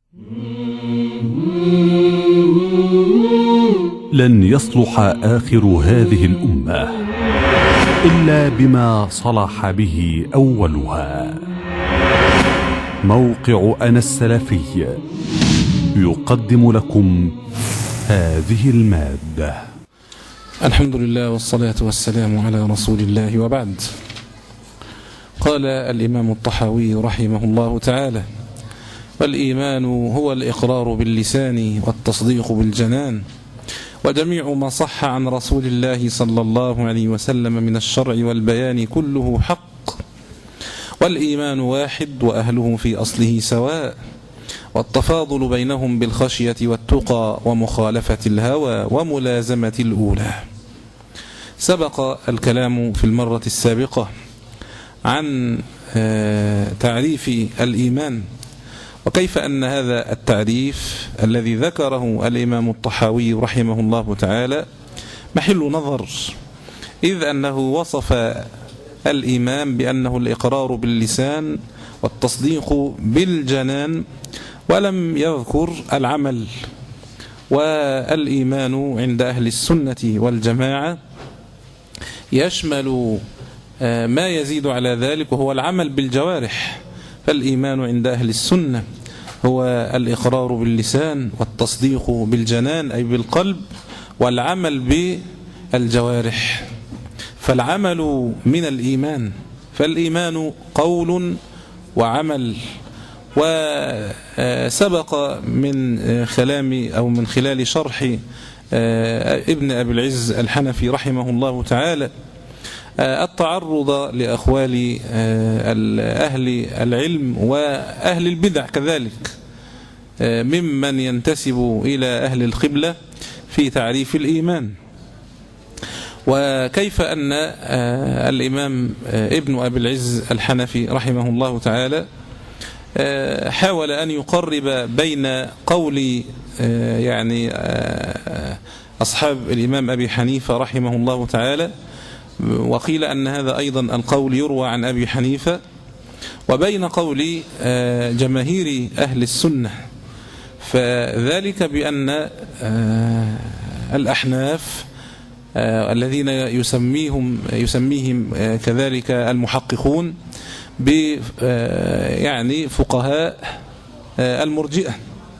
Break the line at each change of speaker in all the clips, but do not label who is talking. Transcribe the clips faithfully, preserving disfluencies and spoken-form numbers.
لن يصلح آخر هذه الأمة إلا بما صلح به أولها. موقع أنا السلفي يقدم لكم هذه المادة.
الحمد لله والصلاة والسلام على رسول الله، وبعد. قال الإمام الطحاوي رحمه الله تعالى: والإيمان هو الإقرار باللسان والتصديق بالجنان، وجميع ما صح عن رسول الله صلى الله عليه وسلم من الشرع والبيان كله حق. والإيمان واحد وأهله في أصله سواء، والتفاضل بينهم بالخشية والتقى ومخالفة الهوى وملازمة الأولى. سبق الكلام في المرة السابقة عن تعريف الإيمان، وكيف أن هذا التعريف الذي ذكره الإمام الطحاوي رحمه الله تعالى محل نظر، إذ أنه وصف الإيمان بأنه الإقرار باللسان والتصديق بالجنان، ولم يذكر العمل. والإيمان عند أهل السنة والجماعة يشمل ما يزيد على ذلك، وهو العمل بالجوارح. فالإيمان عند أهل السنة هو الإقرار باللسان والتصديق بالجنان أي بالقلب، والعمل بالجوارح. فالعمل من الإيمان، فالإيمان قول وعمل. وسبق من كلام أو من خلال شرح ابن أبي العز الحنفي رحمه الله تعالى التعرض لأخوال أهل العلم وأهل البدع كذلك ممن ينتسب إلى أهل القبلة في تعريف الإيمان، وكيف أن الإمام ابن أبي العز الحنفي رحمه الله تعالى حاول أن يقرب بين قول يعني أصحاب الإمام أبي حنيفة رحمه الله تعالى، وقيل أن هذا أيضا القول يروى عن أبي حنيفة، وبين قول جماهير أهل السنة. فذلك بأن الأحناف الذين يسميهم يسميهم كذلك المحققون ب يعني فقهاء المرجئة.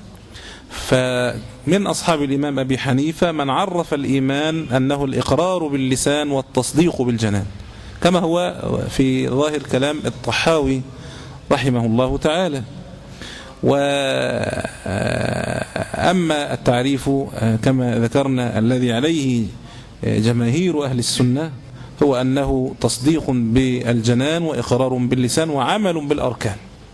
فمن أصحاب الإمام أبي حنيفة من عرف الإيمان أنه الإقرار باللسان والتصديق بالجنان، كما هو في ظاهر كلام الطحاوي رحمه الله تعالى. وأما التعريف كما ذكرنا الذي عليه جماهير أهل السنة هو أنه تصديق بالجنان وإقرار باللسان وعمل بالأركان.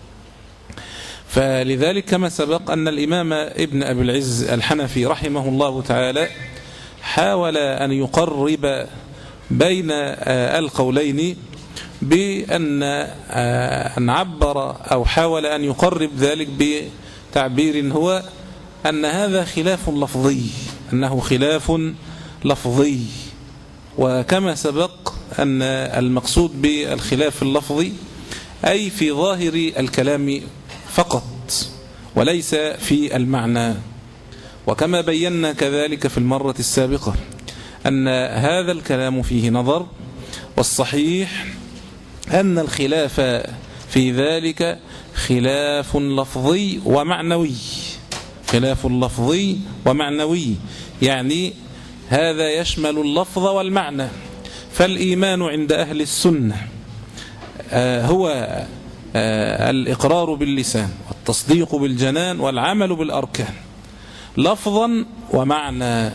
فلذلك كما سبق أن الإمام ابن أبي العز الحنفي رحمه الله تعالى حاول أن يقرب بين القولين بأن أن عبر أو حاول أن يقرب ذلك بتعبير هو أن هذا خلاف لفظي، أنه خلاف لفظي. وكما سبق أن المقصود بالخلاف اللفظي أي في ظاهر الكلام فقط وليس في المعنى. وكما بينا كذلك في المرة السابقة أن هذا الكلام فيه نظر، والصحيح أن الخلاف في ذلك خلاف لفظي ومعنوي، خلاف لفظي ومعنوي، يعني هذا يشمل اللفظ والمعنى. فالإيمان عند أهل السنة هو الإقرار باللسان والتصديق بالجنان والعمل بالأركان لفظا ومعنى.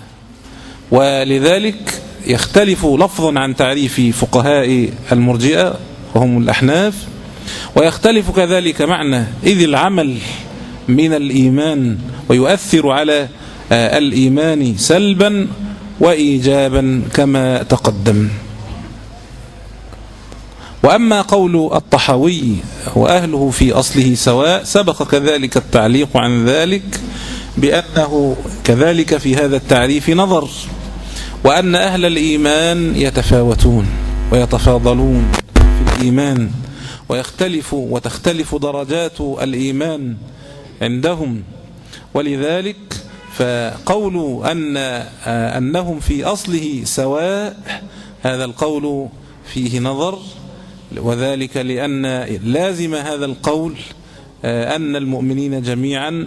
ولذلك يختلف لفظا عن تعريف فقهاء المرجئة وهم الأحناف، ويختلف كذلك معنى، إذ العمل من الإيمان ويؤثر على الإيمان سلبا وإيجابا كما تقدم. وأما قول الطحاوي وأهله في أصله سواء سبق كذلك التعليق عن ذلك بأنه كذلك في هذا التعريف نظر، وأن أهل الإيمان يتفاوتون ويتفاضلون في الإيمان، ويختلف وتختلف درجات الإيمان عندهم. ولذلك فقول أن أنهم في أصله سواء هذا القول فيه نظر، وذلك لأن لازم هذا القول أن المؤمنين جميعا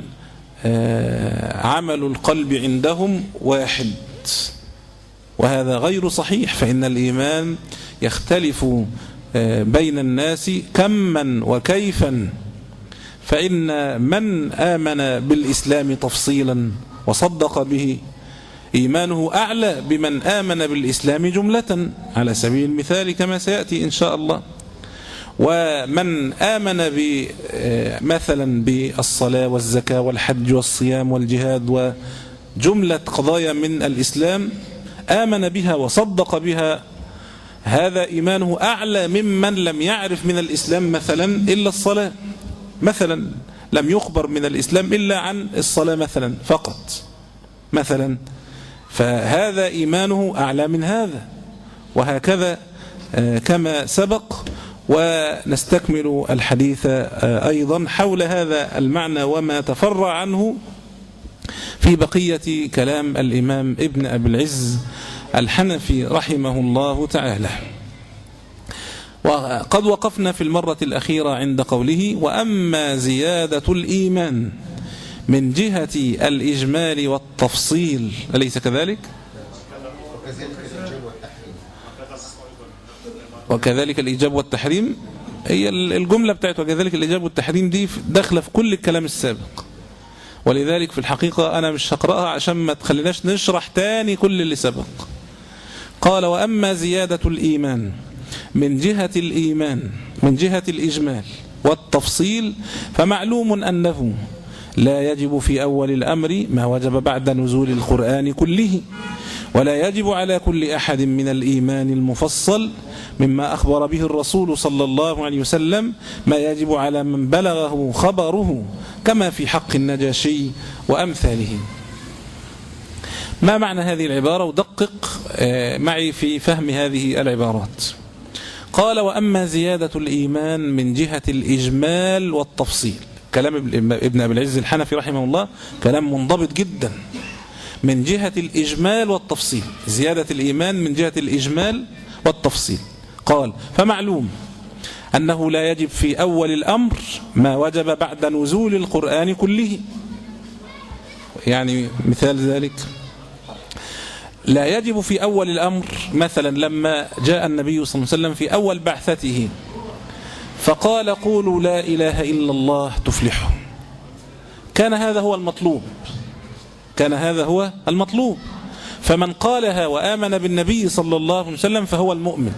عمل القلب عندهم واحد، وهذا غير صحيح، فإن الإيمان يختلف بين الناس كما وكيفا. فإن من آمن بالإسلام تفصيلا وصدق به إيمانه أعلى بمن آمن بالإسلام جملة، على سبيل المثال كما سيأتي إن شاء الله. ومن آمن مثلا بالصلاة والزكاة والحج والصيام والجهاد وجملة قضايا من الإسلام آمن بها وصدق بها، هذا إيمانه أعلى ممن لم يعرف من الإسلام مثلا إلا الصلاة، مثلا لم يخبر من الإسلام إلا عن الصلاة مثلا فقط مثلا، فهذا إيمانه أعلى من هذا، وهكذا كما سبق. ونستكمل الحديث أيضا حول هذا المعنى وما تفرع عنه في بقية كلام الإمام ابن أبي العز الحنفي رحمه الله تعالى. وقد وقفنا في المرة الأخيرة عند قوله: وأما زيادة الإيمان من جهة الإجمال والتفصيل، أليس كذلك؟ وكذلك الإيجاب والتحريم، هي الجملة بتاعت وكذلك الإيجاب والتحريم دي داخلة في كل الكلام السابق، ولذلك في الحقيقة أنا مش هقرأها عشان ما تخليناش نشرح تاني كل اللي سبق. قال: وأما زيادة الإيمان من جهة الإيمان من جهة الإجمال والتفصيل فمعلوم أنه لا يجب في أول الأمر ما وجب بعد نزول القرآن كله، ولا يجب على كل أحد من الإيمان المفصل مما أخبر به الرسول صلى الله عليه وسلم ما يجب على من بلغه خبره، كما في حق النجاشي وأمثاله. ما معنى هذه العبارة؟ ودقق معي في فهم هذه العبارات. قال: وأما زيادة الإيمان من جهة الإجمال والتفصيل، كلام ابن أبي العز الحنفي رحمه الله كلام منضبط جدا. من جهة الإجمال والتفصيل، زيادة الإيمان من جهة الإجمال والتفصيل. قال: فمعلوم أنه لا يجب في أول الأمر ما وجب بعد نزول القرآن كله. يعني مثال ذلك: لا يجب في أول الأمر مثلا لما جاء النبي صلى الله عليه وسلم في أول بعثته فقال: قولوا لا إله إلا الله تفلحوا، كان هذا هو المطلوب، كان هذا هو المطلوب، فمن قالها وآمن بالنبي صلى الله عليه وسلم فهو المؤمن.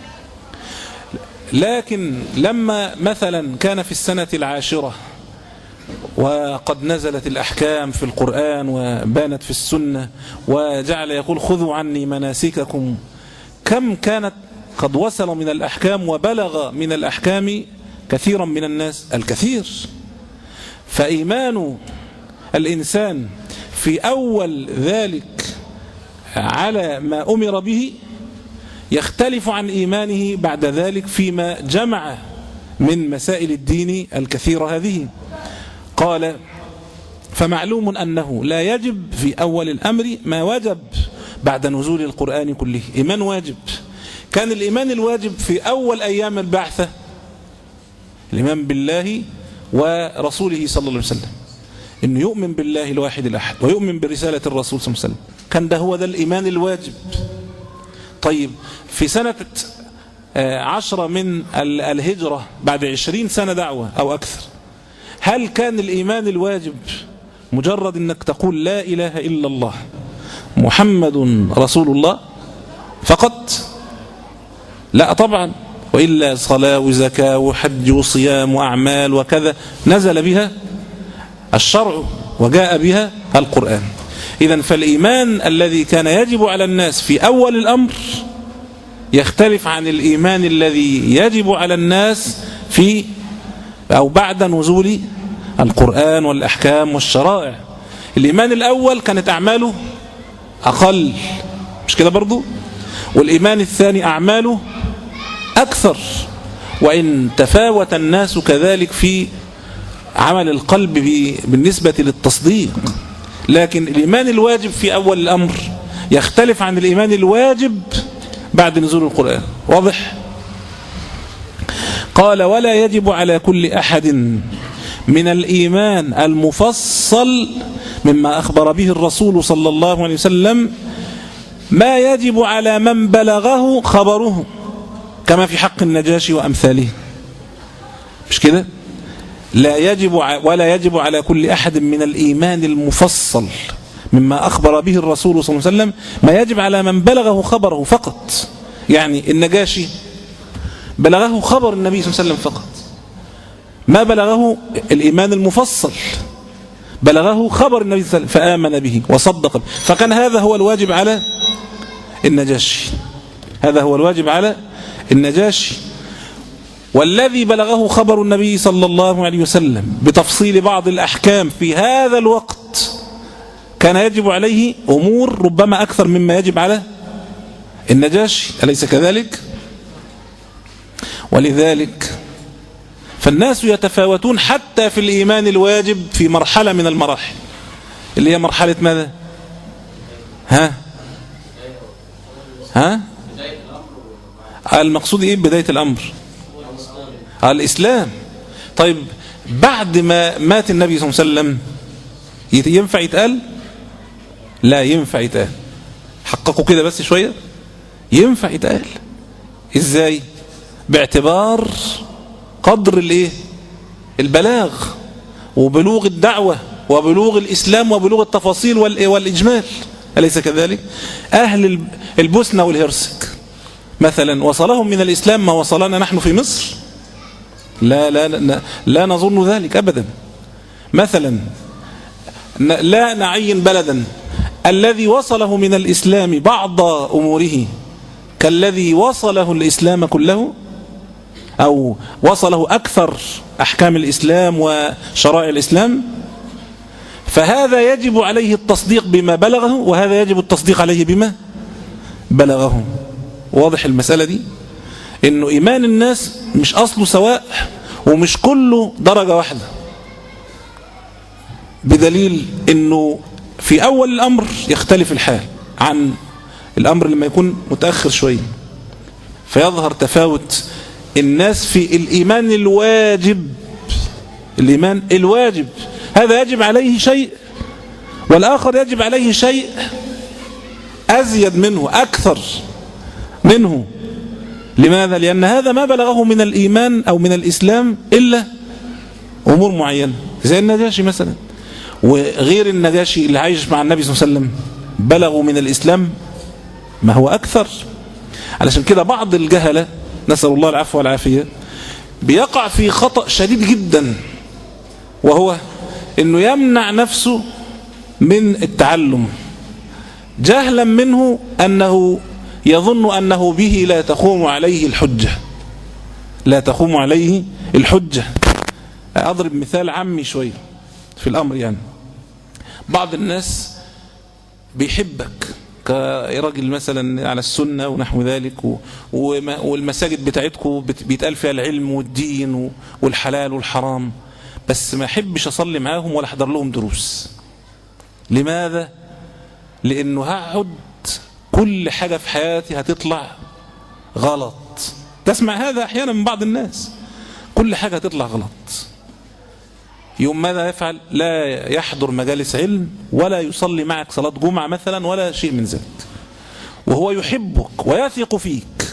لكن لما مثلا كان في السنة العاشرة وقد نزلت الأحكام في القرآن وبانت في السنة وجعل يقول: خذوا عني مناسككم، كم كانت قد وصل من الأحكام وبلغ من الأحكام كثيرا من الناس الكثير. فإيمان الإنسان في أول ذلك على ما أمر به يختلف عن إيمانه بعد ذلك فيما جمع من مسائل الدين الكثيرة هذه. قال: فمعلوم أنه لا يجب في أول الأمر ما وجب بعد نزول القرآن كله. إيمان واجب، كان الإيمان الواجب في أول أيام البعثة الإيمان بالله ورسوله صلى الله عليه وسلم، إنه يؤمن بالله الواحد الأحد ويؤمن برسالة الرسول صلى الله عليه وسلم، كان ده هو ده الإيمان الواجب. طيب في سنة عشرة من الهجرة بعد عشرين سنة دعوة أو أكثر، هل كان الإيمان الواجب مجرد أنك تقول لا إله إلا الله محمد رسول الله فقط؟ لا طبعا، وإلا صلاة وزكاة وحج وصيام وأعمال وكذا نزل بها الشرع وجاء بها القرآن. إذن فالإيمان الذي كان يجب على الناس في أول الأمر يختلف عن الإيمان الذي يجب على الناس في أو بعد نزول القرآن والأحكام والشرائع. الإيمان الأول كانت أعماله أقل، مش كده برضو؟ والإيمان الثاني أعماله أكثر، وإن تفاوت الناس كذلك في عمل القلب بالنسبة للتصديق، لكن الإيمان الواجب في أول الأمر يختلف عن الإيمان الواجب بعد نزول القرآن. واضح؟ قال ولا يجب على كل أحد من الإيمان المفصل مما أخبر به الرسول صلى الله عليه وسلم ما يجب على من بلغه خبره، كما في حق النجاشي وأمثاله. مش كده؟ لا يجب ولا يجب على كل أحد من الإيمان المفصل مما أخبر به الرسول صلى الله عليه وسلم ما يجب على من بلغه خبره فقط. يعني النجاشي بلغه خبر النبي صلى الله عليه وسلم فقط، ما بلغه الإيمان المفصل، بلغه خبر النبي صلى الله عليه وسلم فآمن به وصدق به، فكان هذا هو الواجب على النجاشي، هذا هو الواجب على النجاشي. والذي بلغه خبر النبي صلى الله عليه وسلم بتفصيل بعض الأحكام في هذا الوقت كان يجب عليه أمور ربما أكثر مما يجب على النجاشي، أليس كذلك؟ ولذلك فالناس يتفاوتون حتى في الإيمان الواجب في مرحلة من المراحل، اللي هي مرحلة ماذا؟ ها؟ ها؟ المقصود إيه بداية الأمر؟ الإسلام. طيب بعد ما مات النبي صلى الله عليه وسلم ينفع يتقال؟ لا ينفع يتقال. حققوا كده بس شوية. ينفع يتقال إزاي؟ باعتبار قدر الايه البلاغ وبلوغ الدعوة وبلوغ الإسلام وبلوغ التفاصيل والإجمال، أليس كذلك؟ أهل البوسنة والهرسك مثلا وصلهم من الإسلام ما وصلنا نحن في مصر؟ لا لا لا, لا نظن ذلك أبدا. مثلا لا نعين بلدا الذي وصله من الإسلام بعض أموره كالذي وصله الإسلام كله، أو وصله أكثر أحكام الإسلام وشرائع الإسلام، فهذا يجب عليه التصديق بما بلغه وهذا يجب التصديق عليه بما بلغه. واضح المسألة دي؟ إنه إيمان الناس مش أصله سواء ومش كله درجة واحدة، بدليل إنه في أول الأمر يختلف الحال عن الأمر لما يكون متأخر شوية، فيظهر تفاوت الناس في الإيمان الواجب. الإيمان الواجب هذا يجب عليه شيء والآخر يجب عليه شيء أزيد منه أكثر منه. لماذا؟ لأن هذا ما بلغه من الإيمان أو من الإسلام إلا أمور معينة، زي النجاشي مثلا، وغير النجاشي اللي عايش مع النبي صلى الله عليه وسلم بلغوا من الإسلام ما هو أكثر. علشان كده بعض الجهلة نسأل الله العفو والعافية بيقع في خطأ شديد جدا، وهو أنه يمنع نفسه من التعلم جهلا منه أنه يظن أنه به لا تقوم عليه الحجة، لا تقوم عليه الحجة. أضرب مثال عامي شوي في الأمر. يعني بعض الناس بيحبك كراجل مثلا على السنة ونحو ذلك، والمساجد بتاعتكم بيتقال فيها العلم والدين والحلال والحرام، بس ما احبش أصلي معاهم ولا أحضر لهم دروس. لماذا؟ لأنه هقعد كل حاجة في حياتي هتطلع غلط. تسمع هذا أحيانا من بعض الناس، كل حاجة هتطلع غلط. يوم ماذا يفعل؟ لا يحضر مجالس علم ولا يصلي معك صلاة جمعة مثلا ولا شيء من ذلك، وهو يحبك ويثق فيك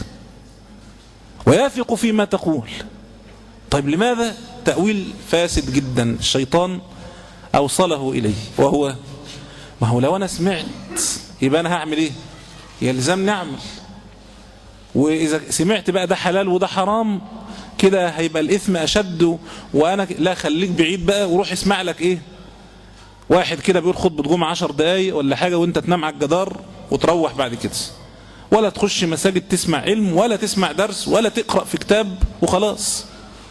ويثق فيما تقول. طيب لماذا؟ تأويل فاسد جدا الشيطان أوصله إليه، وهو ما هو لو أنا سمعت يبقى أنا هعمل إيه؟ يلزمني أعمل، وإذا سمعت بقى ده حلال وده حرام كده هيبقى الإثم أشد، وأنا لا خليك بعيد بقى وروح اسمع لك إيه واحد كده بيقول خطبة جمعة عشر دقايق ولا حاجة وانت تنام على الجدار وتروح بعد كده، ولا تخش مساجد تسمع علم ولا تسمع درس ولا تقرأ في كتاب وخلاص.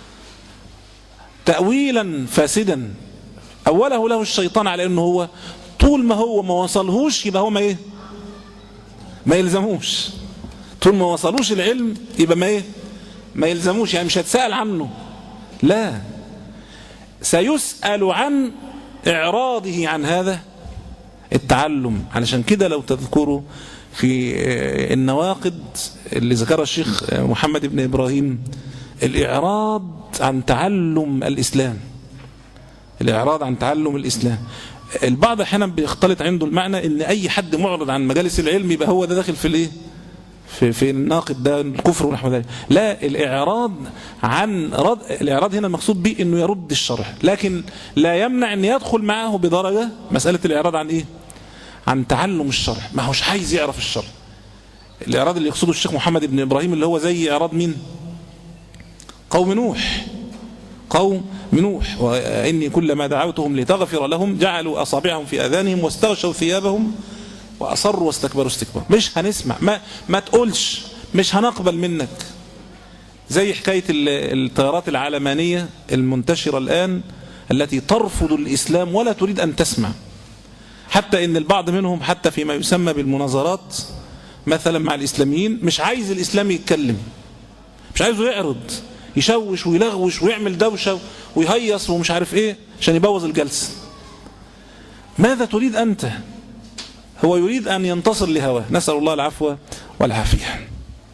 تأويلا فاسدا أوله له الشيطان على أنه هو طول ما هو ما وصلهوش يبقى هو ما إيه ما يلزموش، طول ما وصلوش العلم يبقى ما إيه ما يلزموش، يعني مش هتسأل عنه. لا، سيسأل عن إعراضه عن هذا التعلم. علشان كده لو تذكروا في النواقد اللي ذكرها الشيخ محمد بن إبراهيم الإعراض عن تعلم الإسلام، الإعراض عن تعلم الإسلام. البعض أحيانا بيختلط عنده المعنى إن أي حد معرض عن مجالس العلم يبقى هو ده داخل في الإيه؟ في في الناقد ده الكفر ونحو ذلك. لا، الإعراض عن رد الإعراض هنا المقصود به إنه يرد الشرع، لكن لا يمنع إن يدخل معه بدرجة مسألة الإعراض عن إيه؟ عن تعلم الشرع، ما هوش عايز يعرف الشرع. الإعراض اللي يقصده الشيخ محمد بن إبراهيم اللي هو زي إعراض مين؟ قوم نوح، قوم نوح. وإني كلما دعوتهم لتغفر لهم جعلوا أصابعهم في آذانهم واستغشوا ثيابهم وأصروا واستكبروا استكبار. مش هنسمع، ما, ما تقولش، مش هنقبل منك. زي حكاية التيارات العلمانية المنتشرة الآن التي ترفض الإسلام ولا تريد أن تسمع، حتى إن البعض منهم حتى فيما يسمى بالمناظرات مثلا مع الإسلاميين مش عايز الإسلام يتكلم، مش عايزه يعرض، يشوش ويلغوش ويعمل دوشة ويهيص ومش عارف إيه عشان يبوظ الجلسة. ماذا تريد أنت؟ هو يريد أن ينتصر لهواه، نسأل الله العفو والعافية.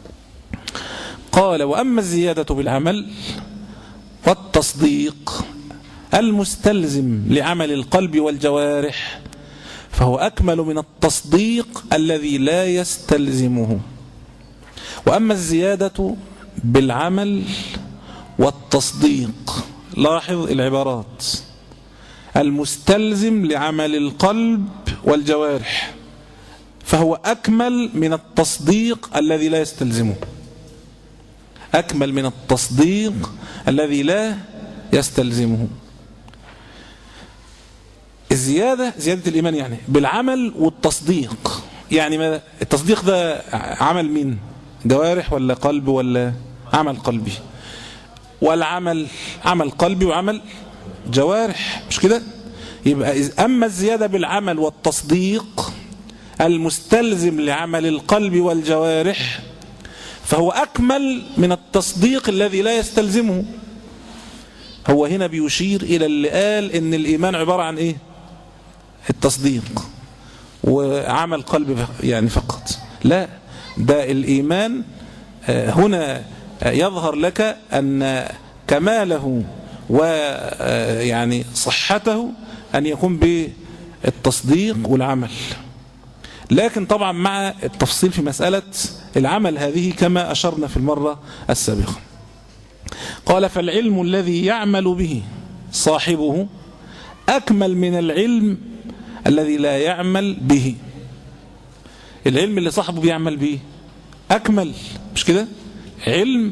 قال: وأما الزيادة بالعمل والتصديق المستلزم لعمل القلب والجوارح فهو أكمل من التصديق الذي لا يستلزمه. وأما الزيادة بالعمل والتصديق، لاحظ العبارات، المستلزم لعمل القلب والجوارح فهو أكمل من التصديق الذي لا يستلزمه. أكمل من التصديق الذي لا يستلزمه. الزيادة، زيادة الإيمان يعني بالعمل والتصديق. يعني ما التصديق ده عمل مين؟ جوارح ولا قلب ولا عمل قلبي؟ والعمل عمل قلبي وعمل جوارح، مش كده؟ يبقى أما الزيادة بالعمل والتصديق المستلزم لعمل القلب والجوارح فهو أكمل من التصديق الذي لا يستلزمه. هو هنا بيشير إلى اللي قال إن الإيمان عبارة عن إيه؟ التصديق وعمل قلب يعني فقط. لا، ده الإيمان هنا يظهر لك أن كماله ويعني صحته أن يكون بالتصديق والعمل، لكن طبعا مع التفصيل في مسألة العمل هذه كما أشرنا في المرة السابقة. قال: فالعلم الذي يعمل به صاحبه أكمل من العلم الذي لا يعمل به. العلم اللي صاحبه بيعمل به أكمل، مش كده؟ علم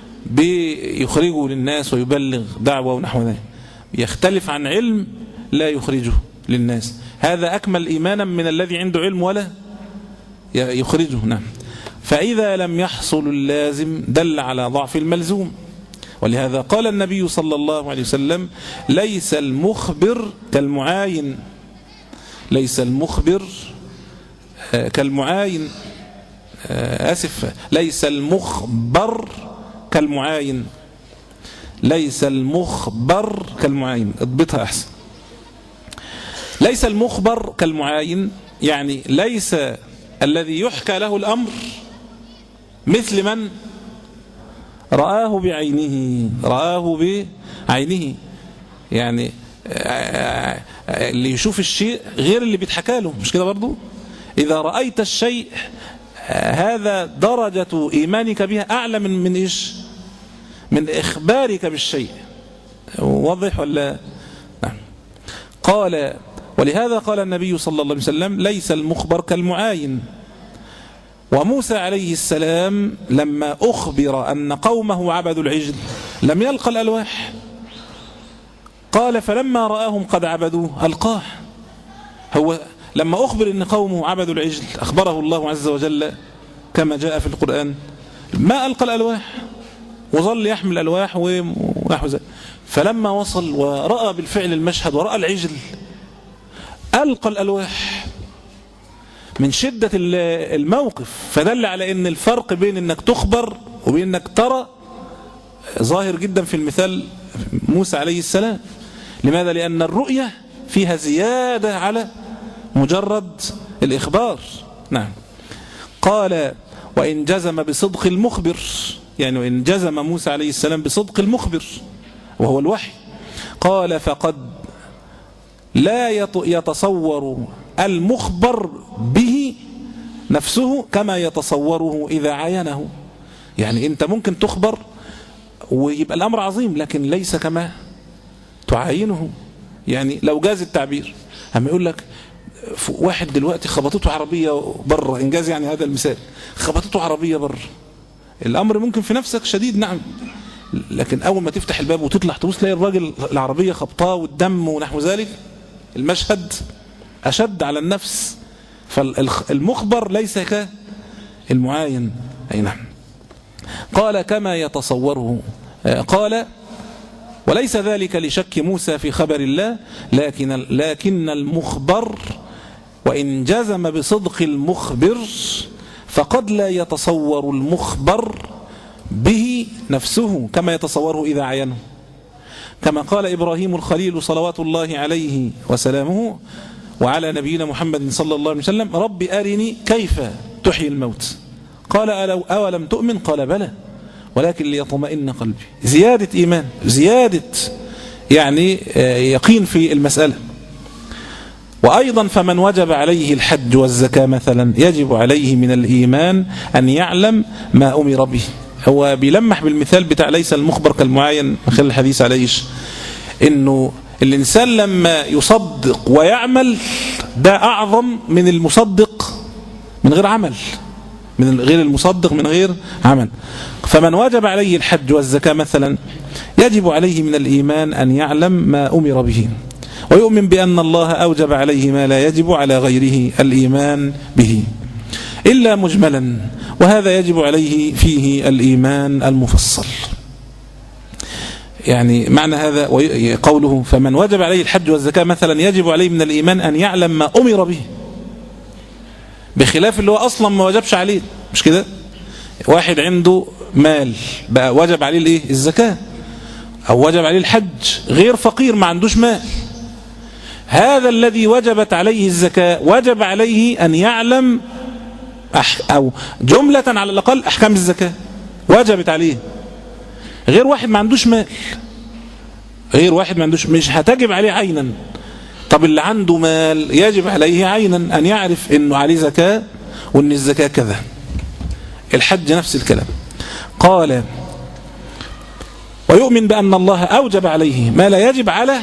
بيخرجه للناس ويبلغ دعوة ونحو ذلك، يختلف عن علم لا يخرجه للناس. هذا أكمل إيمانا من الذي عنده علم ولا يخرجه. نعم. فإذا لم يحصل اللازم دل على ضعف الملزوم، ولهذا قال النبي صلى الله عليه وسلم: ليس المخبر كالمعاين. ليس المخبر كالمعاين آسف ليس المخبر كالمعاين. ليس المخبر كالمعاين، اضبطها أحسن. ليس المخبر كالمعاين يعني ليس الذي يحكى له الأمر مثل من رآه بعينه. رآه بعينه يعني اللي يشوف الشيء غير اللي بيتحكى له، مش كده برضو؟ إذا رأيت الشيء هذا درجة إيمانك بها أعلى من من إيش؟ من إخبارك بالشيء. واضح ولا؟ نعم. قال: ولهذا قال النبي صلى الله عليه وسلم: ليس المخبر كالمعاين. وموسى عليه السلام لما أخبر أن قومه عبدوا العجل لم يلقى الألواح، قال: فلما رآهم قد عبدوه ألقاه. هو لما أخبر أن قومه عبدوا العجل أخبره الله عز وجل كما جاء في القرآن ما ألقى الألواح، وظل يحمل الألواح ونحو ذلك. فلما وصل ورأى بالفعل المشهد ورأى العجل ألقى الألواح من شدة الموقف. فدل على أن الفرق بين أنك تخبر وبين أنك ترى ظاهر جدا في المثال موسى عليه السلام. لماذا؟ لأن الرؤية فيها زيادة على مجرد الإخبار. نعم. قال وإن جزم بصدق المخبر، يعني وإن جزم موسى عليه السلام بصدق المخبر وهو الوحي، قال فقد لا يتصور المخبر به نفسه كما يتصوره إذا عينه. يعني أنت ممكن تخبر ويبقى الأمر عظيم لكن ليس كما تعاينه. يعني لو جاز التعبير، هم يقول لك واحد دلوقتي خبطته عربية بره، إنجاز يعني هذا المثال، خبطته عربية بره، الأمر ممكن في نفسك شديد، نعم، لكن أول ما تفتح الباب وتطلع تبص تلاقي الراجل العربية خبطاه والدم ونحو ذلك، المشهد أشد على النفس. فالمخبر ليس كالمعاين. أي نعم. قال كما يتصوره، قال وليس ذلك لشك موسى في خبر الله، لكن لكن المخبر وإن جزم بصدق المخبر فقد لا يتصور المخبر به نفسه كما يتصوره إذا عينه، كما قال إبراهيم الخليل صلوات الله عليه وسلامه وعلى نبينا محمد صلى الله عليه وسلم رب أرني كيف تحيي الموت، قال أولم تؤمن، قال بلى ولكن ليطمئن قلبي. زيادة إيمان، زيادة يعني يقين في المسألة. وأيضا فمن وجب عليه الحج والزكاة مثلا يجب عليه من الإيمان أن يعلم ما أمر به. هو بيلمح بالمثال بتاع ليس المخبر كالمعاين من خلال الحديث عليش، إنه الإنسان لما يصدق ويعمل ده أعظم من المصدق من غير عمل، من غير المصدق من غير عمل. فمن وجب عليه الحج والزكاة مثلا يجب عليه من الإيمان أن يعلم ما أمر به ويؤمن بأن الله أوجب عليه ما لا يجب على غيره الإيمان به إلا مجملا، وهذا يجب عليه فيه الإيمان المفصل. يعني معنى هذا قوله فمن وجب عليه الحج والزكاة مثلا يجب عليه من الإيمان أن يعلم ما أمر به، بخلاف اللي هو أصلا ما وجبش عليه. مش كده؟ واحد عنده مال بقى وجب عليه الايه؟ الزكاة، أو وجب عليه الحج، غير فقير ما عندوش مال، هذا الذي وجبت عليه الزكاة وجب عليه أن يعلم أح أو جملة على الأقل أحكام الزكاة وجبت عليه، غير واحد ما عندوش مال، غير واحد ما عندوش، مش هتجب عليه عينا. طب اللي عنده مال يجب عليه عينا أن يعرف أنه عليه زكاة وأن الزكاة كذا. الحج نفس الكلام. قال ويؤمن بأن الله أوجب عليه ما لا يجب على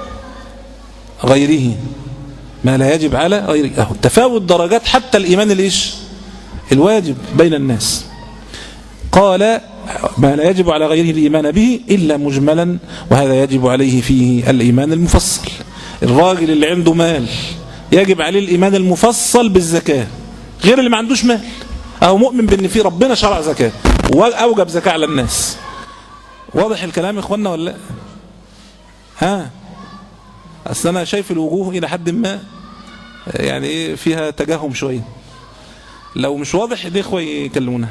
غيره، ما لا يجب على غيره. تفاوت درجات حتى الإيمان الإيش الواجب بين الناس. قال ما لا يجب على غيره الإيمان به إلا مجملا، وهذا يجب عليه فيه الإيمان المفصل. الراجل اللي عنده مال يجب عليه الإيمان المفصل بالزكاة، غير اللي ما عندوش مال أو مؤمن بأن في ربنا شرع زكاة وأوجب زكاة على الناس. واضح الكلام يا إخوانا ولا لا؟ ها أصل أنا شايف الوجوه إلى حد ما يعني إيه فيها تجاهم شوية، لو مش واضح الإخوة يكلمونا.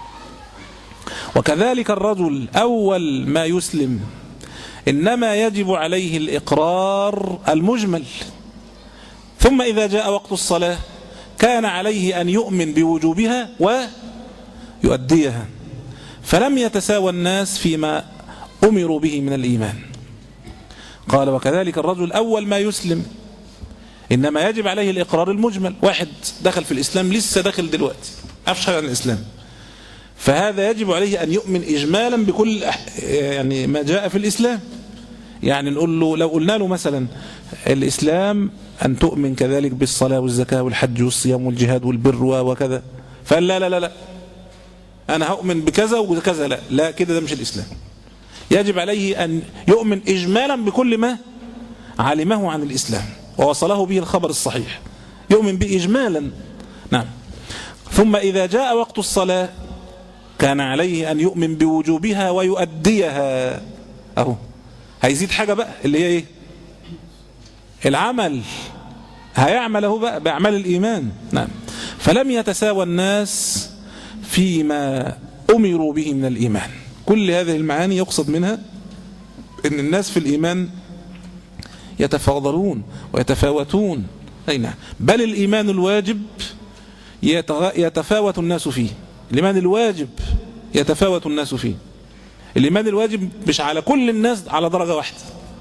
وكذلك الرجل أول ما يسلم إنما يجب عليه الإقرار المجمل، ثم إذا جاء وقت الصلاة كان عليه أن يؤمن بوجوبها ويؤديها، فلم يتساوى الناس فيما أمروا به من الإيمان. قال وكذلك الرجل أول ما يسلم إنما يجب عليه الإقرار المجمل. واحد دخل في الإسلام لسه داخل دلوقتي أفش حاجة عن الإسلام، فهذا يجب عليه أن يؤمن إجمالا بكل يعني ما جاء في الإسلام. يعني نقول له لو قلنا له مثلا الإسلام أن تؤمن كذلك بالصلاة والزكاة والحج والصيام والجهاد والبر وكذا، فقال لا لا لا لا أنا هؤمن بكذا وكذا، لا لا كده ده مش الإسلام. يجب عليه أن يؤمن إجمالا بكل ما علمه عن الإسلام ووصله به الخبر الصحيح، يؤمن به إجمالا. نعم. ثم إذا جاء وقت الصلاة كان عليه أن يؤمن بوجوبها ويؤديها. أهو هيزيد حاجة بقى اللي هي إيه؟ العمل، هيعمله بقى بأعمال الإيمان. نعم. فلم يتساوى الناس فيما أمروا به من الإيمان. كل هذه المعاني يقصد منها أن الناس في الإيمان يتفاضلون ويتفاوتون. أي نعم. بل الإيمان الواجب يتفاوت الناس فيه. الإيمان الواجب يتفاوت الناس فيه. الإيمان الواجب مش على كل الناس على درجة واحدة.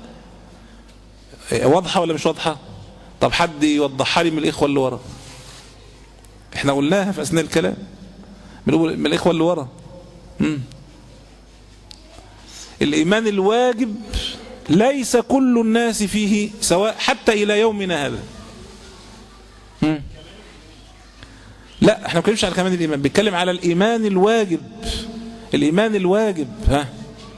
واضحة ولا مش واضحة؟ طب حد يوضحها لي من الإخوة اللي ورا. احنا قلناها في أثناء الكلام من الإخوة اللي ورا. مم. الإيمان الواجب ليس كل الناس فيه سواء حتى إلى يومنا هذا. مم. لا احنا ما بنتكلمش على كمان الإيمان، بنتكلم على الإيمان الواجب. الإيمان الواجب ها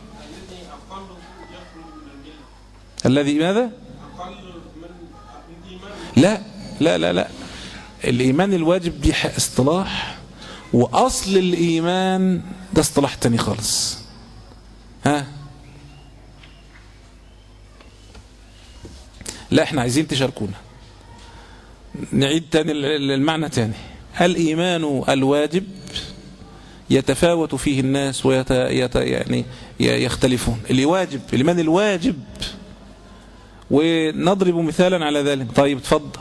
الذي ماذا؟ لا لا لا لا الإيمان الواجب دي اصطلاح، وأصل الإيمان ده اصطلاح تاني خالص. ها لا احنا عايزين تشاركونا. نعيد تاني المعنى تاني. الإيمان الواجب يتفاوت فيه الناس ويت يت يعني يختلفون. اللي واجب الإيمان الواجب، ونضرب مثالا على ذلك. طيب تفضل.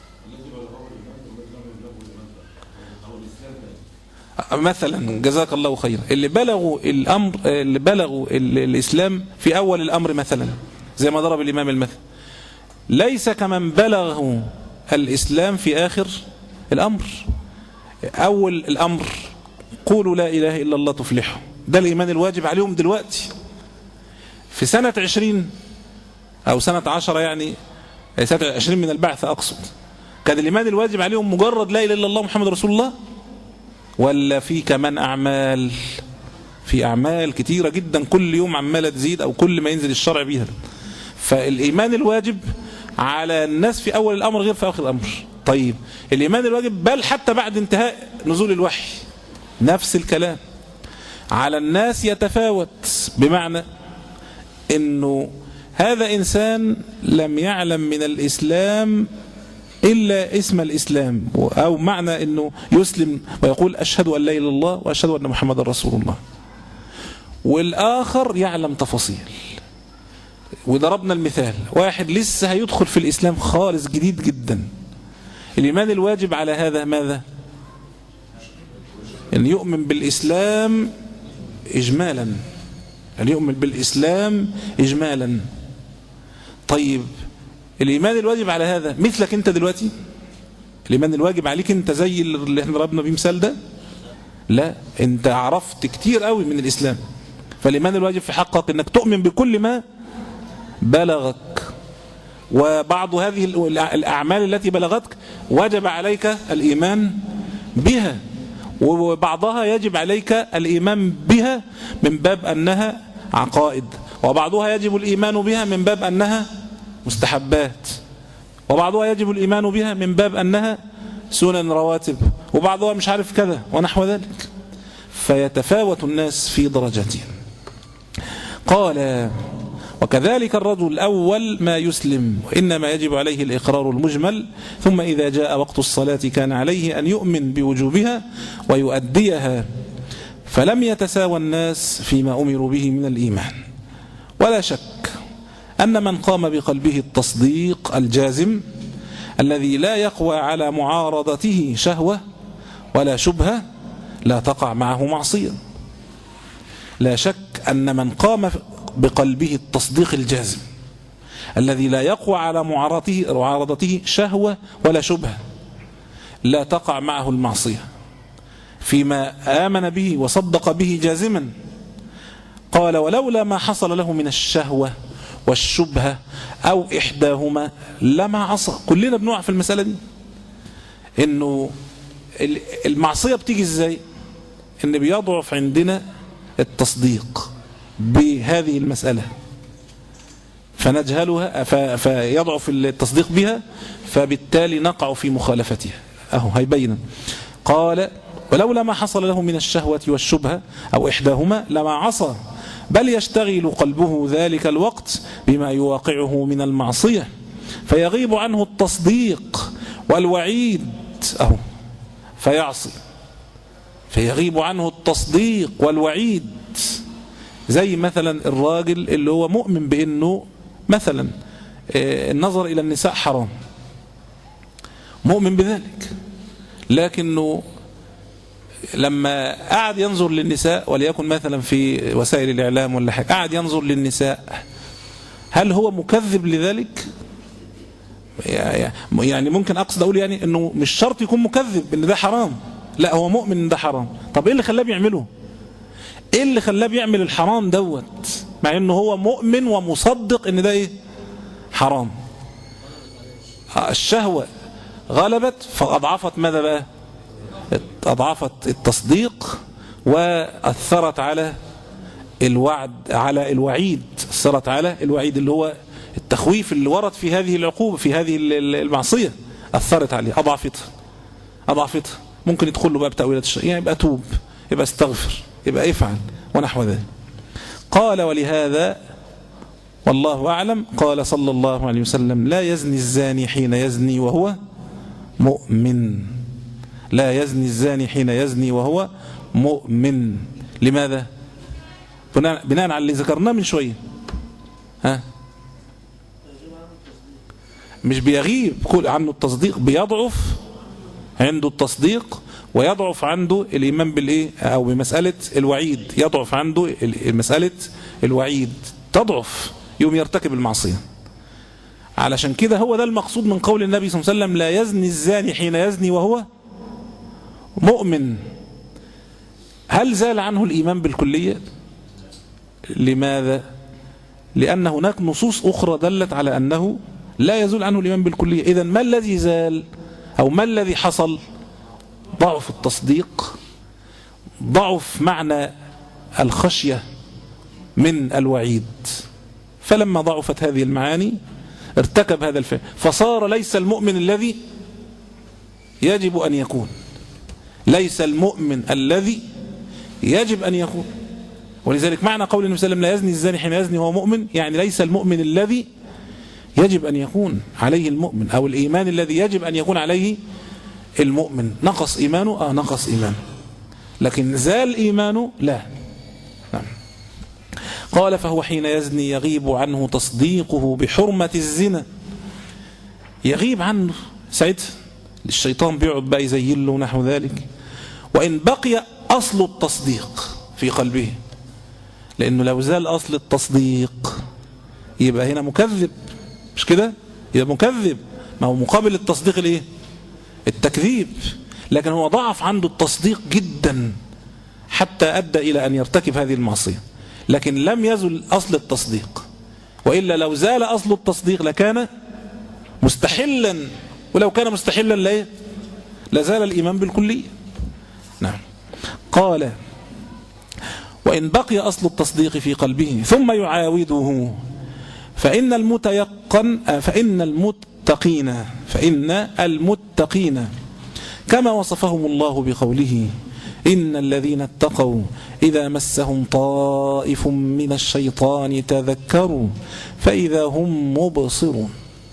مثلا جزاك الله خير، اللي بلغوا الأمر اللي بلغوا الإسلام في أول الأمر مثلا، زي ما ضرب الإمام المثل، ليس كمن بلغه الإسلام في آخر الأمر. أول الأمر قولوا لا إله إلا الله تفلحوا، ده الإيمان الواجب عليهم دلوقتي. في سنة عشرين أو سنة عشرة، يعني سنة عشرين من البعث أقصد، كان الإيمان الواجب عليهم مجرد لا إله إلا الله محمد رسول الله، ولا في كمان أعمال؟ في أعمال كتيرة جدا كل يوم عمالة تزيد، أو كل ما ينزل الشرع بيها. فالإيمان الواجب على الناس في أول الأمر غير في آخر الأمر. طيب الإيمان الواجب بل حتى بعد انتهاء نزول الوحي نفس الكلام على الناس يتفاوت، بمعنى أنه هذا إنسان لم يعلم من الإسلام إلا اسم الإسلام، أو معنى أنه يسلم ويقول أشهد أن لا إله إلا الله وأشهد أن محمد رسول الله، والآخر يعلم تفاصيل. وضربنا المثال، واحد لسه هيدخل في الإسلام خالص جديد جدا. الإيمان الواجب على هذا ماذا؟ أن يؤمن بالإسلام إجمالا، أن يؤمن بالإسلام إجمالا. طيب الإيمان الواجب على هذا مثلك أنت دلوقتي؟ الإيمان الواجب عليك أنت زي اللي احنا ضربنا بيه مثال ده؟ لا، أنت عرفت كتير قوي من الإسلام. فالإيمان الواجب في حقك أنك تؤمن بكل ما بلغك، وبعض هذه الأعمال التي بلغتك وجب عليك الإيمان بها، وبعضها يجب عليك الإيمان بها من باب أنها عقائد، وبعضها يجب الإيمان بها من باب أنها مستحبات، وبعضها يجب الإيمان بها من باب أنها سنن رواتب، وبعضها مش عارف كذا ونحو ذلك. فيتفاوت الناس في درجاتهم. قال وكذلك الرجل الأول ما يسلم، وإنما يجب عليه الإقرار المجمل، ثم إذا جاء وقت الصلاة كان عليه أن يؤمن بوجوبها ويؤديها، فلم يتساوى الناس فيما أمروا به من الإيمان. ولا شك أن من قام بقلبه التصديق الجازم الذي لا يقوى على معارضته شهوة ولا شبهة لا تقع معه معصية. لا شك أن من قام بقلبه التصديق الجازم الذي لا يقوى على معارضته معارضته شهوة ولا شبهة لا تقع معه المعصية فيما آمن به وصدق به جازما. قال ولولا ما حصل له من الشهوة والشبهة أو إحداهما لما عصى. كلنا بنوع في المسألة دي، إنه المعصية بتيجي إزاي؟ إن بيضعف عندنا التصديق بهذه المسألة فنجهلها، فيضعف التصديق بها، فبالتالي نقع في مخالفتها. أهو هيبين. قال ولولا ما حصل له من الشهوة والشبهة أو إحداهما لما عصى، بل يشتغل قلبه ذلك الوقت بما يواقعه من المعصية فيغيب عنه التصديق والوعيد، أهو فيعصي، فيغيب عنه التصديق والوعيد. زي مثلا الراجل اللي هو مؤمن بأنه مثلا النظر إلى النساء حرام، مؤمن بذلك، لكنه لما قعد ينظر للنساء، وليكن مثلا في وسائل الإعلام ولا حاجة، قعد ينظر للنساء، هل هو مكذب لذلك؟ يعني ممكن أقصد أقول يعني أنه مش شرط يكون مكذب أن ده حرام، لا هو مؤمن أن ده حرام. طب إيه اللي خلاه بيعمله؟ إيه اللي خلاه بيعمل الحرام دوت مع أنه هو مؤمن ومصدق أن ده إيه؟ حرام. الشهوة غلبت فأضعفت ماذا بقى؟ أضعفت التصديق وأثرت على الوعد، على الوعيد، أثرت على الوعيد اللي هو التخويف اللي ورد في هذه العقوبة، في هذه المعصية، أثرت عليه، أضعفتها أضعفتها ممكن يدخل له بقى بتأويلات الشيء، يعني يبقى توب، يبقى استغفر، يبقى افعل ونحو ذلك. قال ولهذا والله أعلم قال صلى الله عليه وسلم لا يزني الزاني حين يزني وهو مؤمن، لا يزني الزاني حين يزني وهو مؤمن. لماذا؟ بناء على اللي ذكرناه من شوية، ها؟ مش بيغيب عنه التصديق، بيضعف عنده التصديق ويضعف عنده الإيمان بالإيه أو بمسألة الوعيد، يضعف عنده مسألة الوعيد، تضعف يوم يرتكب المعصية. علشان كده هو ده المقصود من قول النبي صلى الله عليه وسلم لا يزني الزاني حين يزني وهو مؤمن. هل زال عنه الإيمان بالكلية؟ لماذا؟ لأن هناك نصوص أخرى دلت على أنه لا يزول عنه الإيمان بالكلية. إذن ما الذي زال أو ما الذي حصل؟ ضعف التصديق، ضعف معنى الخشية من الوعيد، فلما ضعفت هذه المعاني ارتكب هذا الفعل، فصار ليس المؤمن الذي يجب أن يكون، ليس المؤمن الذي يجب أن يكون. ولذلك معنى قول النبي صلى الله عليه وسلم لا يزني الزاني حين يزني وهو مؤمن، يعني ليس المؤمن الذي يجب أن يكون عليه المؤمن، أو الإيمان الذي يجب أن يكون عليه المؤمن. نقص إيمانه؟ آه نقص إيمانه، لكن زال إيمانه؟ لا. نعم. قال فهو حين يزني يغيب عنه تصديقه بحرمة الزنا، يغيب عنه ساعتها، الشيطان بيقعد بقى يزين له نحو ذلك، وإن بقي أصل التصديق في قلبه، لأنه لو زال أصل التصديق يبقى هنا مكذب، مش كده؟ يبقى مكذب، ما هو مقابل التصديق الايه؟ التكذيب. لكن هو ضعف عنده التصديق جدا حتى أدى إلى أن يرتكب هذه المعصية، لكن لم يزل أصل التصديق، وإلا لو زال أصل التصديق لكان مستحلا، ولو كان مستحلا لا لزال الإيمان بالكلية. نعم. قال وإن بقي أصل التصديق في قلبه ثم يعاوده فإن المتيقن فإن المتقين فإن المتقين كما وصفهم الله بقوله إن الذين اتقوا إذا مسهم طائف من الشيطان تذكروا فإذا هم مبصرون.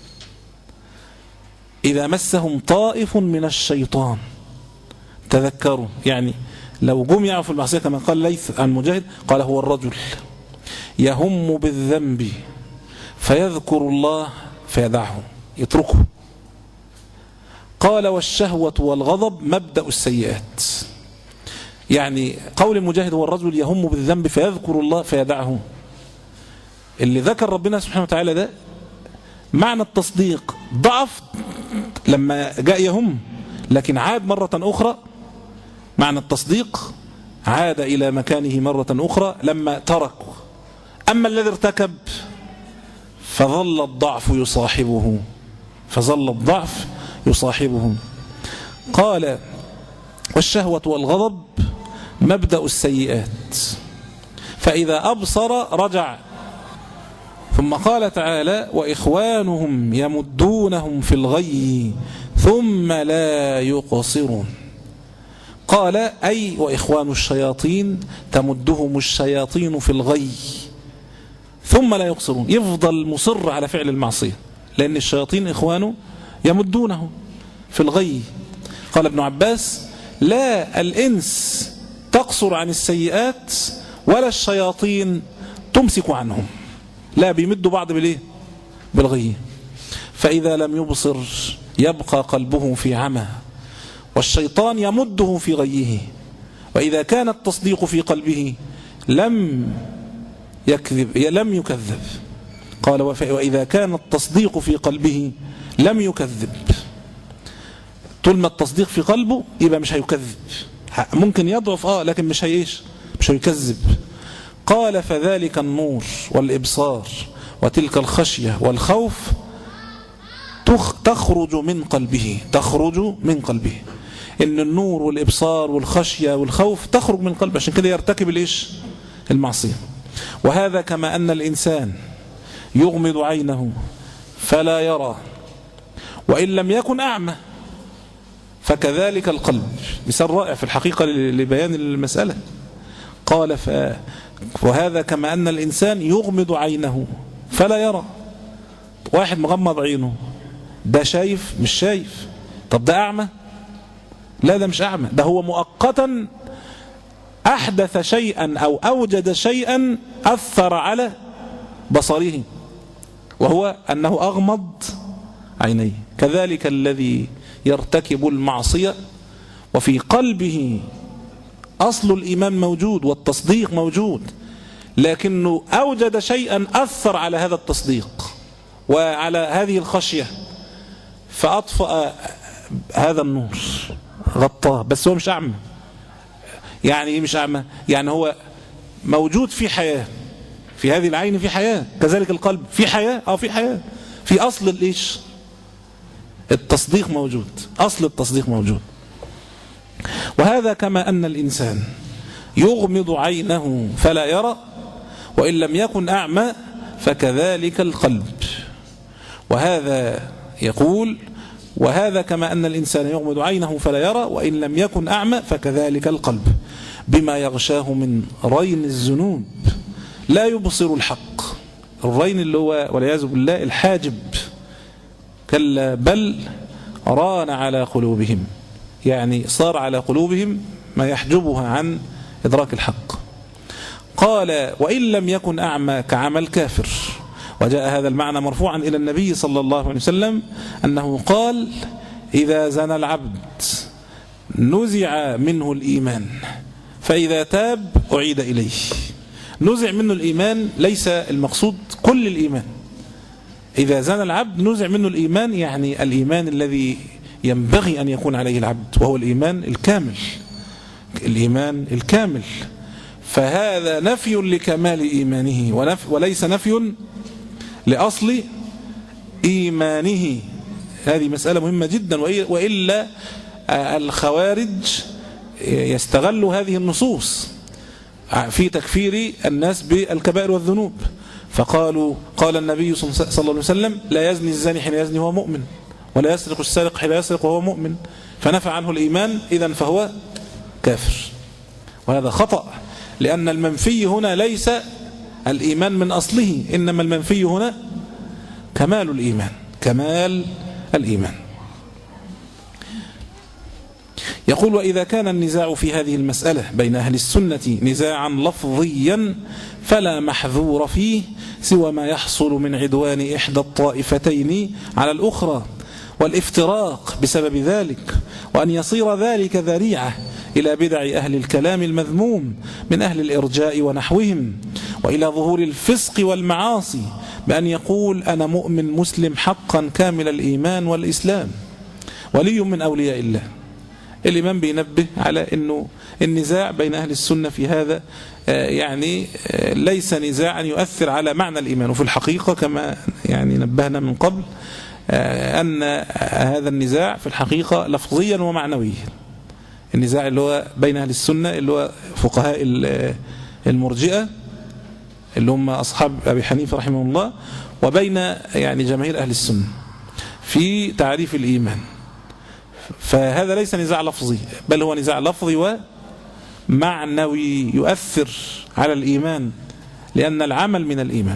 إذا مسهم طائف من الشيطان تذكروا، يعني لو جم يعرفوا المعصية كما قال ليث عن مجاهد قال هو الرجل يهم بالذنب فيذكر الله فيدعه، يتركه. قال والشهوة والغضب مبدأ السيئات، يعني قول المجاهد هو الرجل يهم بالذنب فيذكر الله فيدعه، اللي ذكر ربنا سبحانه وتعالى ده معنى التصديق ضعف لما جاء يهم، لكن عاد مرة أخرى معنى التصديق عاد إلى مكانه مرة أخرى لما ترك. أما الذي ارتكب فظل الضعف يصاحبه فظل الضعف يصاحبه. قال والشهوة والغضب مبدأ السيئات فإذا أبصر رجع. ثم قال تعالى وإخوانهم يمدونهم في الغي ثم لا يقصرون. قال أي وإخوان الشياطين تمدهم الشياطين في الغي ثم لا يقصرون، يفضل مصر على فعل المعصية لأن الشياطين إخوانه يمدونه في الغي. قال ابن عباس لا الإنس تقصر عن السيئات ولا الشياطين تمسك عنهم، لا بيمدوا بعض بالإيه؟ بالغي. فإذا لم يبصر يبقى قلبه في عمى، والشيطان يمده في غيه. وإذا كان التصديق في قلبه لم يكذب لم يكذب. قال وإذا كان التصديق في قلبه لم يكذب. طول ما التصديق في قلبه يبقى مش هيكذب، ممكن يضعف اه لكن مش هيش مش هيكذب. قال فذلك النور والإبصار وتلك الخشية والخوف تخرج من قلبه تخرج من قلبه إن النور والإبصار والخشية والخوف تخرج من قلبه، عشان كده يرتكب الإيش؟ المعصية. وهذا كما أن الإنسان يغمض عينه فلا يرى وإن لم يكن أعمى، فكذلك القلب. مثال رائع في الحقيقة لبيان المسألة. قال ف... وهذا كما أن الإنسان يغمض عينه فلا يرى. واحد مغمض عينه، ده شايف مش شايف. طب ده أعمى؟ لا، ده مش أعمى، ده هو مؤقتا أحدث شيئا أو أوجد شيئا أثر على بصره، وهو أنه أغمض عينيه. كذلك الذي يرتكب المعصية وفي قلبه أصل الإيمان موجود والتصديق موجود، لكنه أوجد شيئا أثر على هذا التصديق وعلى هذه الخشية فأطفأ هذا النور، غطاه. بس هو مش أعمى. يعني إيه مش أعمى؟ يعني هو موجود في حياة، في هذه العين في حياة. كذلك القلب في حياة، أو في حياة، في أصل الإيش؟ التصديق موجود، أصل التصديق موجود. وهذا كما أن الإنسان يغمض عينه فلا يرى وإن لم يكن أعمى فكذلك القلب. وهذا يقول وهذا كما أن الإنسان يغمض عينه فلا يرى وإن لم يكن أعمى فكذلك القلب بما يغشاه من رين الذنوب لا يبصر الحق. الرين اللي هو والعياذ بالله الحاجب. كلا بل ران على قلوبهم، يعني صار على قلوبهم ما يحجبها عن إدراك الحق. قال وإن لم يكن أعمى كعمى الكافر. وجاء هذا المعنى مرفوعا إلى النبي صلى الله عليه وسلم أنه قال إذا زنى العبد نزع منه الإيمان فإذا تاب أعيد إليه. نزع منه الإيمان ليس المقصود كل الإيمان. إذا زنى العبد نزع منه الإيمان، يعني الإيمان الذي ينبغي أن يكون عليه العبد، وهو الإيمان الكامل. الإيمان الكامل. فهذا نفي لكمال إيمانه وليس نفي لأصل إيمانه. هذه مسألة مهمة جدا، وإلا الخوارج يستغلوا هذه النصوص في تكفير الناس بالكبائر والذنوب. فقالوا قال النبي صلى الله عليه وسلم لا يزني الزاني حين يزني وهو مؤمن ولا يسرق السارق حين يسرق وهو مؤمن، فنفى عنه الإيمان، إذن فهو كافر. وهذا خطأ، لأن المنفي هنا ليس الإيمان من أصله، إنما المنفي هنا كمال الإيمان، كمال الإيمان. يقول وإذا كان النزاع في هذه المسألة بين أهل السنة نزاعا لفظيا فلا محذور فيه سوى ما يحصل من عدوان إحدى الطائفتين على الأخرى والافتراق بسبب ذلك، وأن يصير ذلك ذريعة إلى بدع أهل الكلام المذموم من أهل الإرجاء ونحوهم، وإلى ظهور الفسق والمعاصي بأن يقول أنا مؤمن مسلم حقا كامل الإيمان والإسلام ولي من أولياء الله. الإمام بينبه على أنه النزاع بين أهل السنة في هذا يعني ليس نزاعا يؤثر على معنى الإيمان، وفي الحقيقة كما يعني نبهنا من قبل أن هذا النزاع في الحقيقة لفظيا ومعنويا. النزاع اللي هو بين أهل السنة اللي هو فقهاء المرجئة اللي هم أصحاب أبي حنيفة رحمه الله، وبين يعني جماهير أهل السنة في تعريف الإيمان. فهذا ليس نزاع لفظي، بل هو نزاع لفظي ومعنوي يؤثر على الإيمان، لأن العمل من الإيمان.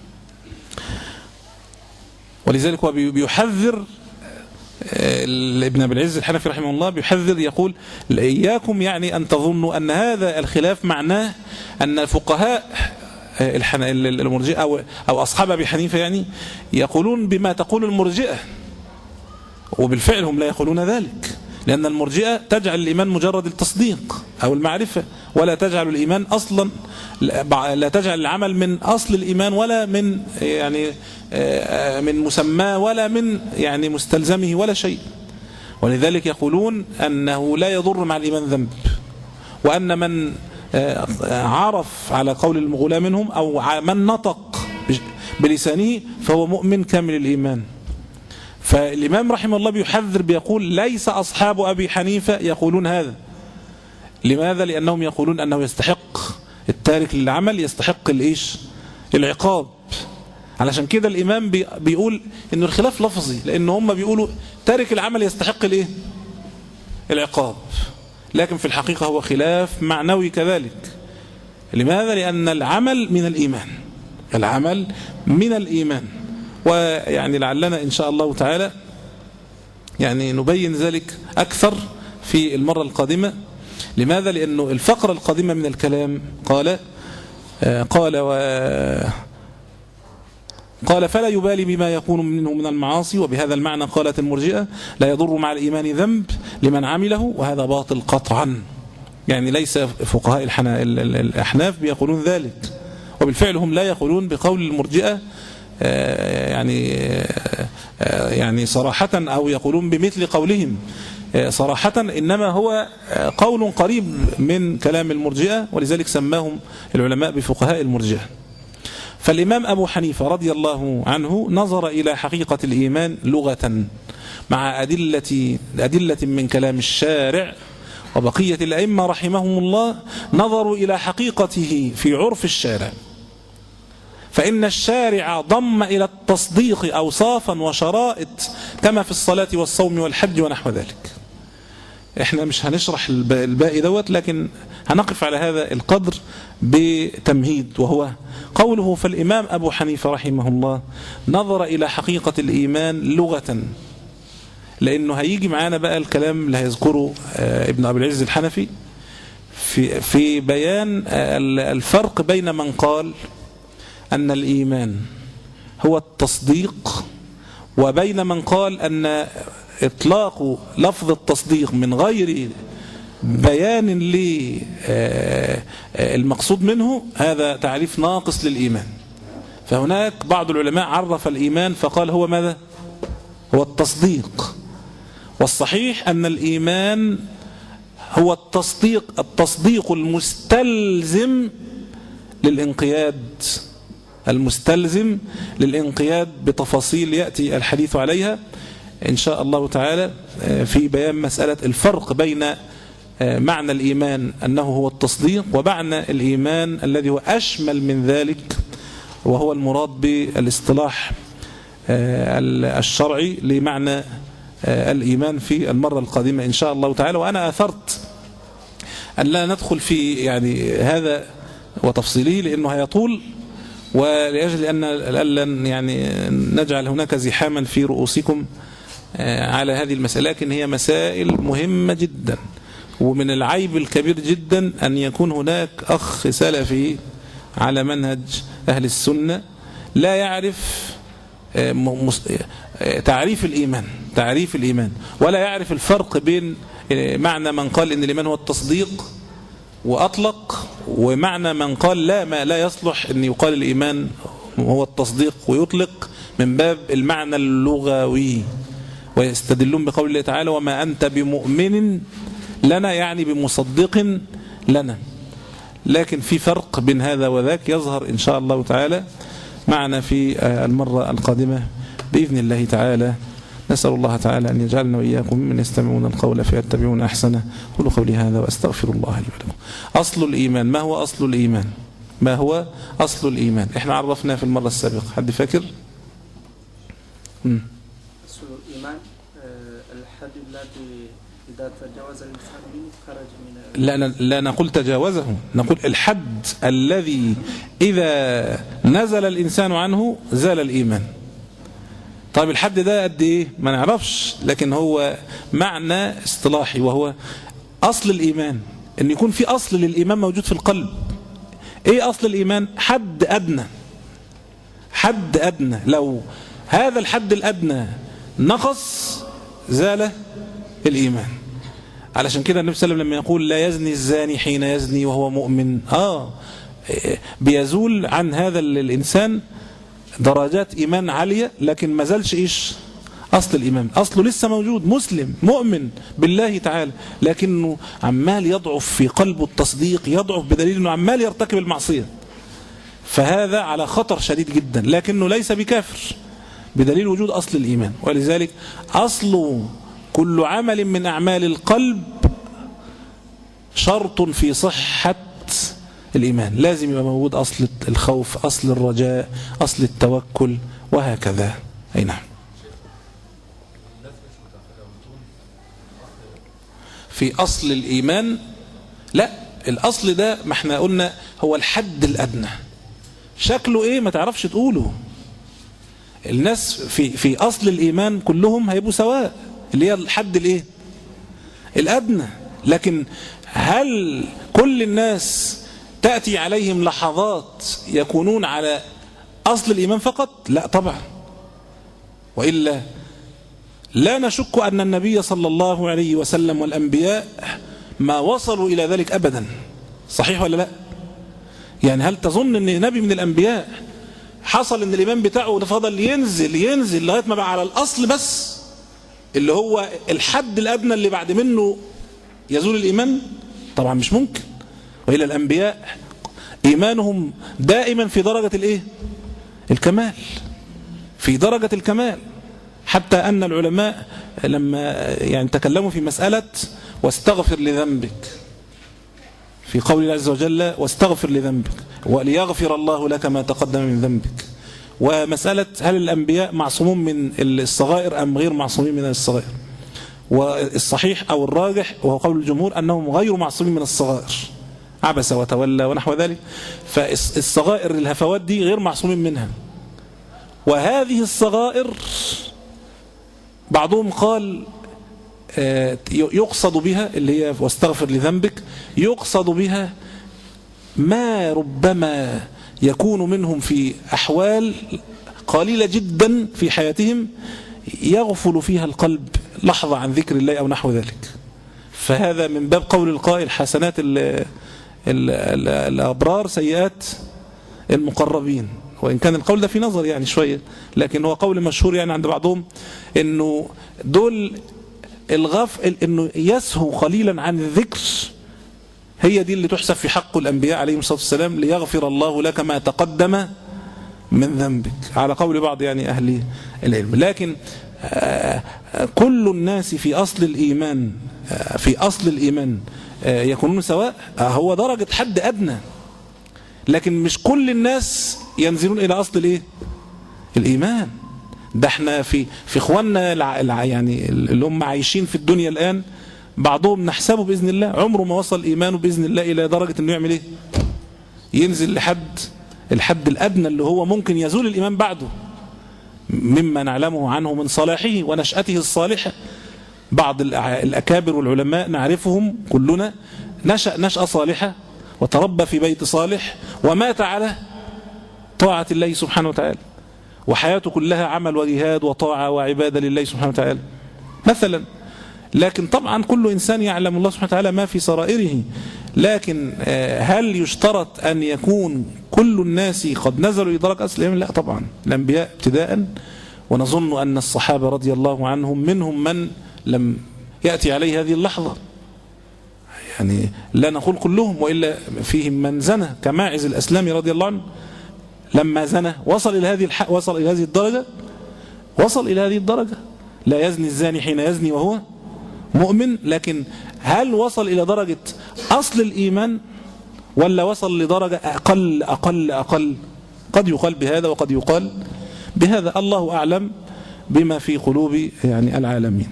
ولذلك هو بيحذر ابن أبي العز الحنفي رحمه الله، بيحذر يقول إياكم يعني أن تظنوا أن هذا الخلاف معناه أن فقهاء المرجئة أو, أو أصحاب أبي حنيفة يعني يقولون بما تقول المرجئة، وبالفعل هم لا يقولون ذلك، لأن المرجئة تجعل الإيمان مجرد التصديق أو المعرفة، ولا تجعل الإيمان أصلا، لا تجعل العمل من أصل الإيمان ولا من يعني من مسماه ولا من يعني مستلزمه ولا شيء. ولذلك يقولون أنه لا يضر مع الإيمان ذنب، وأن من عرف على قول المغلاة منهم أو من نطق بلسانه فهو مؤمن كامل الإيمان. فالإمام رحمه الله بيحذر بيقول ليس أصحاب أبي حنيفة يقولون هذا. لماذا؟ لأنهم يقولون أنه يستحق التارك للعمل يستحق الإيش؟ العقاب. علشان كده الإمام بيقول إنه الخلاف لفظي، لأن هم بيقولوا تارك العمل يستحق الإيه؟ العقاب، لكن في الحقيقة هو خلاف معنوي كذلك. لماذا؟ لأن العمل من الإيمان، العمل من الإيمان. ويعني لعلنا إن شاء الله تعالى يعني نبين ذلك أكثر في المرة القادمة. لماذا؟ لأنه الفقرة القادمة من الكلام قال قال و قال فلا يبالي بما يكون منه من المعاصي. وبهذا المعنى قالت المرجئة لا يضر مع الإيمان ذنب لمن عمله، وهذا باطل قطعا. يعني ليس فقهاء الأحناف بيقولون ذلك، وبالفعل هم لا يقولون بقول المرجئة يعني يعني صراحة أو يقولون بمثل قولهم صراحة، إنما هو قول قريب من كلام المرجئة، ولذلك سماهم العلماء بفقهاء المرجئة. فالإمام أبو حنيفة رضي الله عنه نظر إلى حقيقة الإيمان لغة مع أدلة, أدلة من كلام الشارع، وبقية الأئمة رحمهم الله نظروا إلى حقيقته في عرف الشارع. فإن الشارع ضم إلى التصديق أوصافا وشرائط كما في الصلاة والصوم والحج ونحو ذلك. احنا مش هنشرح الباقي دوت، لكن هنقف على هذا القدر بتمهيد، وهو قوله فالإمام أبو حنيفة رحمه الله نظر إلى حقيقة الإيمان لغة، لأنه هيجي معانا بقى الكلام اللي هيذكره ابن أبي العز الحنفي في, في بيان الفرق بين من قال أن الإيمان هو التصديق، وبين من قال أن إطلاق لفظ التصديق من غير بيان للمقصود منه هذا تعريف ناقص للإيمان. فهناك بعض العلماء عرف الإيمان فقال هو ماذا؟ هو التصديق. والصحيح أن الإيمان هو التصديق التصديق المستلزم للانقياد، المستلزم للانقياد بتفاصيل يأتي الحديث عليها إن شاء الله تعالى في بيان مسألة الفرق بين معنى الإيمان أنه هو التصديق ومعنى الإيمان الذي هو أشمل من ذلك، وهو المراد بالاصطلاح الشرعي لمعنى الإيمان في المرة القادمة إن شاء الله تعالى. وأنا أثرت أن لا ندخل في يعني هذا وتفصيله لأنه هيطول، ولأجل أن لن يعني نجعل هناك زحاما في رؤوسكم على هذه المسألة، لكن هي مسائل مهمة جدا. ومن العيب الكبير جدا أن يكون هناك أخ سلفي على منهج أهل السنة لا يعرف تعريف الإيمان تعريف الإيمان ولا يعرف الفرق بين معنى من قال إن الإيمان هو التصديق وأطلق، ومعنى من قال لا ما لا يصلح أن يقال الإيمان هو التصديق ويطلق من باب المعنى اللغوي. ويستدلون بقول الله تعالى وما أنت بمؤمن لنا، يعني بمصدق لنا. لكن في فرق بين هذا وذاك يظهر إن شاء الله تعالى معنا في المرة القادمة بإذن الله تعالى. نسأل الله تعالى أن يجعلنا وإياكم من يستمعون القول فيتبعون أحسنه. قولوا قولي هذا وأستغفر الله لي ولكم. أصل الإيمان، ما هو أصل الإيمان؟ ما هو أصل الإيمان؟ إحنا عرفنا في المرة السابقة، حد فاكر؟
أصل الإيمان الحد الذي إذا تجاوز الإنسان منه خرج من
لا لا نقول تجاوزه، نقول الحد الذي إذا نزل الإنسان عنه زال الإيمان. طيب الحد ده قد إيه؟ ما نعرفش، لكن هو معنى اصطلاحي، وهو أصل الإيمان، أن يكون في أصل للإيمان موجود في القلب. ايه اصل الايمان؟ حد ادنى، حد ادنى، لو هذا الحد الادنى نقص زال الايمان. علشان كده النبي صلى الله عليه وسلم لما يقول لا يزني الزاني حين يزني وهو مؤمن، اه بيزول عن هذا الانسان درجات ايمان عاليه، لكن ما زالش ايش اصل الايمان، اصله لسه موجود، مسلم مؤمن بالله تعالى، لكنه عمال يضعف في قلبه التصديق، يضعف بدليل انه عمال يرتكب المعصيه، فهذا على خطر شديد جدا، لكنه ليس بكافر بدليل وجود اصل الايمان. ولذلك اصل كل عمل من اعمال القلب شرط في صحه الايمان، لازم يبقى موجود اصل الخوف، اصل الرجاء، اصل التوكل، وهكذا. اي نعم. في أصل الإيمان لا، الأصل ده ما احنا قلنا هو الحد الأدنى، شكله إيه ما تعرفش تقوله. الناس في في أصل الإيمان كلهم هيبقوا سواء، اللي هي الحد الإيه الأدنى، لكن هل كل الناس تأتي عليهم لحظات يكونون على أصل الإيمان فقط؟ لا طبعا، وإلا لا نشك أن النبي صلى الله عليه وسلم والأنبياء ما وصلوا إلى ذلك أبدا، صحيح ولا لا؟ يعني هل تظن أن نبي من الأنبياء حصل أن الإيمان بتاعه فضل ينزل ينزل لغاية ما بقى على الأصل بس اللي هو الحد الأدنى اللي بعد منه يزول الإيمان؟ طبعا مش ممكن. وإلى الأنبياء إيمانهم دائما في درجة الإيه؟ الكمال، في درجة الكمال، حتى أن العلماء لما يعني تكلموا في مسألة واستغفر لذنبك، في قول الله عز وجل واستغفر لذنبك وليغفر الله لك ما تقدم من ذنبك، ومسألة هل الأنبياء معصومون من الصغائر أم غير معصومين من الصغائر، والصحيح أو الراجح وهو قول الجمهور أنهم غير معصومين من الصغائر، عبس وتولى ونحو ذلك، فالصغائر الهفوات دي غير معصومين منها. وهذه الصغائر بعضهم قال يقصد بها اللي هي واستغفر لذنبك، يقصد بها ما ربما يكون منهم في أحوال قليلة جدا في حياتهم يغفل فيها القلب لحظة عن ذكر الله أو نحو ذلك، فهذا من باب قول القائل حسنات ال ال ال الأبرار سيئات المقربين، وإن كان القول ده في نظر يعني شوية، لكن هو قول مشهور يعني عند بعضهم إنه دول الغفل، إنه يسهو قليلا عن الذكر، هي دي اللي تحسب في حق الأنبياء عليهم الصلاة والسلام ليغفر الله لك ما تقدم من ذنبك، على قول بعض يعني أهل العلم. لكن كل الناس في أصل الإيمان في أصل الإيمان يكونون سواء، هو درجة حد أدنى، لكن مش كل الناس ينزلون إلى أصل الإيه؟ الإيمان. ده احنا في في اخواننا يعني اللي هم عايشين في الدنيا الآن بعضهم نحسبه بإذن الله عمره ما وصل إيمانه بإذن الله إلى درجة أنه يعمل إيه؟ ينزل لحد الحد الأدنى اللي هو ممكن يزول الإيمان بعده، مما نعلمه عنه من صلاحه ونشأته الصالحة. بعض الأكابر والعلماء نعرفهم كلنا نشأ نشأة صالحة وتربى في بيت صالح ومات على طاعة الله سبحانه وتعالى، وحياته كلها عمل وجهاد وطاعة وعبادة لله سبحانه وتعالى مثلا. لكن طبعا كل إنسان يعلم الله سبحانه وتعالى ما في سرائره، لكن هل يشترط أن يكون كل الناس قد نزلوا إلى درجة أصل الإيمان؟ لا طبعا، الأنبياء ابتداء، ونظن أن الصحابة رضي الله عنهم منهم من لم يأتي عليه هذه اللحظة، يعني لا نقول كلهم، وإلا فيهم من زنى كماعز الأسلامي رضي الله عنه، لما زنى وصل إلى هذه الح... وصل إلى هذه الدرجة وصل إلى هذه الدرجة لا يزني الزاني حين يزني وهو مؤمن. لكن هل وصل إلى درجة أصل الإيمان ولا وصل لدرجة أقل أقل أقل؟ قد يقال بهذا وقد يقال بهذا، الله أعلم بما في قلوب يعني العالمين.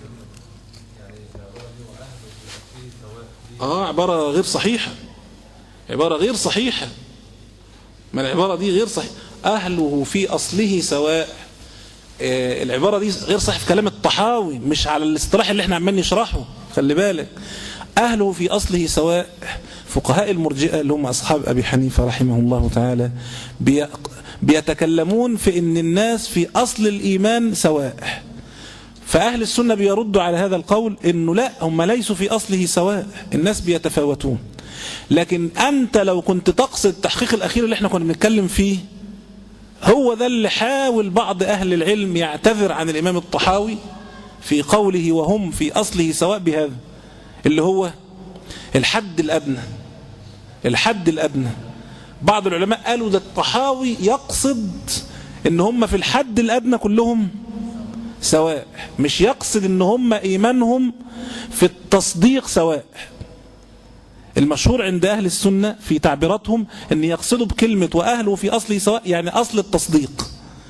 آه عبارة غير صحيحة، عبارة غير صحيحة، ما العبارة دي غير صحيحة. أهله في أصله سواء، آه العبارة دي غير صحيحة في كلام الطحاوي، مش على الاصطلاح اللي احنا عمال نشرحه، خلي بالك. أهله في أصله سواء. فقهاء المرجئة اللي هم أصحاب أبي حنيفة رحمه الله تعالى بيتكلمون في أن الناس في أصل الإيمان سواء. فأهل السنة بيردوا على هذا القول أنه لا، هم ليسوا في أصله سواء، الناس بيتفاوتون. لكن أنت لو كنت تقصد التحقيق الأخير اللي احنا كنا بنتكلم فيه، هو ده اللي حاول بعض أهل العلم يعتذر عن الإمام الطحاوي في قوله وهم في أصله سواء بهذا، اللي هو الحد الأدنى. الحد الأدنى بعض العلماء قالوا ده الطحاوي يقصد ان هم في الحد الأدنى كلهم سواء، مش يقصد ان هم إيمانهم في التصديق سواء. المشهور عند أهل السنة في تعبيراتهم ان يقصدوا بكلمة وأهله في أصله سواء يعني أصل التصديق.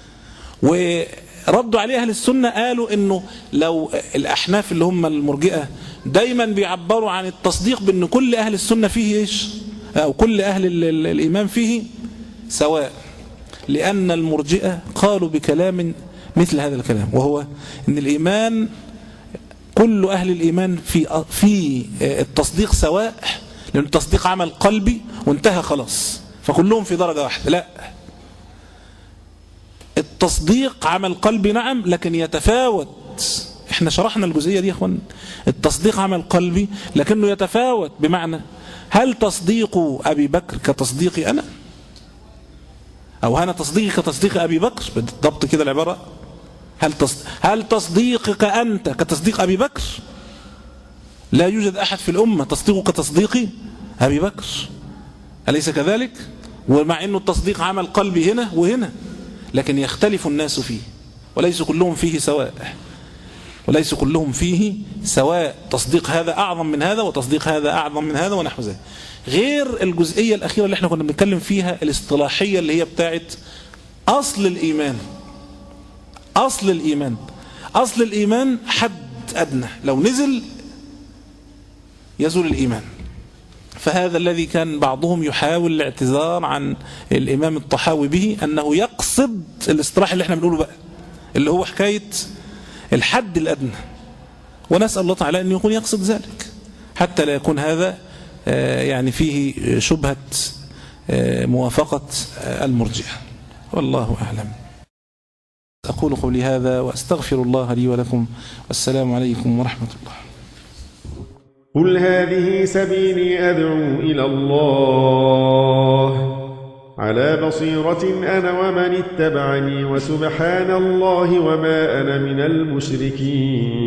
وردوا عليه أهل السنة قالوا انه لو الأحناف اللي هم المرجئة دايما بيعبروا عن التصديق بأن كل أهل السنة فيه إيش، أو كل أهل الإيمان فيه سواء، لأن المرجئة قالوا بكلام مثل هذا الكلام، وهو أن الإيمان كل أهل الإيمان في في التصديق سواء، لأن التصديق عمل قلبي وانتهى خلاص، فكلهم في درجة واحدة. لا، التصديق عمل قلبي نعم، لكن يتفاوت. احنا شرحنا الجزئية دي يا اخوان. التصديق عمل قلبي لكنه يتفاوت، بمعنى هل تصديق أبي بكر كتصديقي أنا، أو أنا تصديقي كتصديق أبي بكر، بالضبط كده العبارة. هل هل تصديقك أنت كتصديق أبي بكر؟ لا يوجد أحد في الأمة تصديقه كتصديق أبي بكر، أليس كذلك؟ ومع أنه التصديق عمل قلبي هنا وهنا، لكن يختلف الناس فيه، وليس كلهم فيه سواء، وليس كلهم فيه سواء. تصديق هذا أعظم من هذا، وتصديق هذا أعظم من هذا، ونحو ذلك. غير الجزئية الأخيرة اللي احنا كنا بنتكلم فيها الاصطلاحية، اللي هي بتاعت أصل الإيمان. أصل الإيمان أصل الإيمان حد أدنى، لو نزل يزول الإيمان. فهذا الذي كان بعضهم يحاول الاعتذار عن الإمام الطحاوي به، أنه يقصد الاصطلاح اللي احنا بنقوله بقى، اللي هو حكاية الحد الأدنى. ونسأل الله تعالى أن يكون يقصد ذلك، حتى لا يكون هذا يعني فيه شبهة موافقة المرجئة. والله أعلم. أقول قولي هذا وأستغفر الله لي ولكم، والسلام عليكم ورحمة الله.
قل هذه سبيلي أدعو إلى الله على بصيرة أنا ومن اتبعني، وسبحان الله وما أنا من المشركين.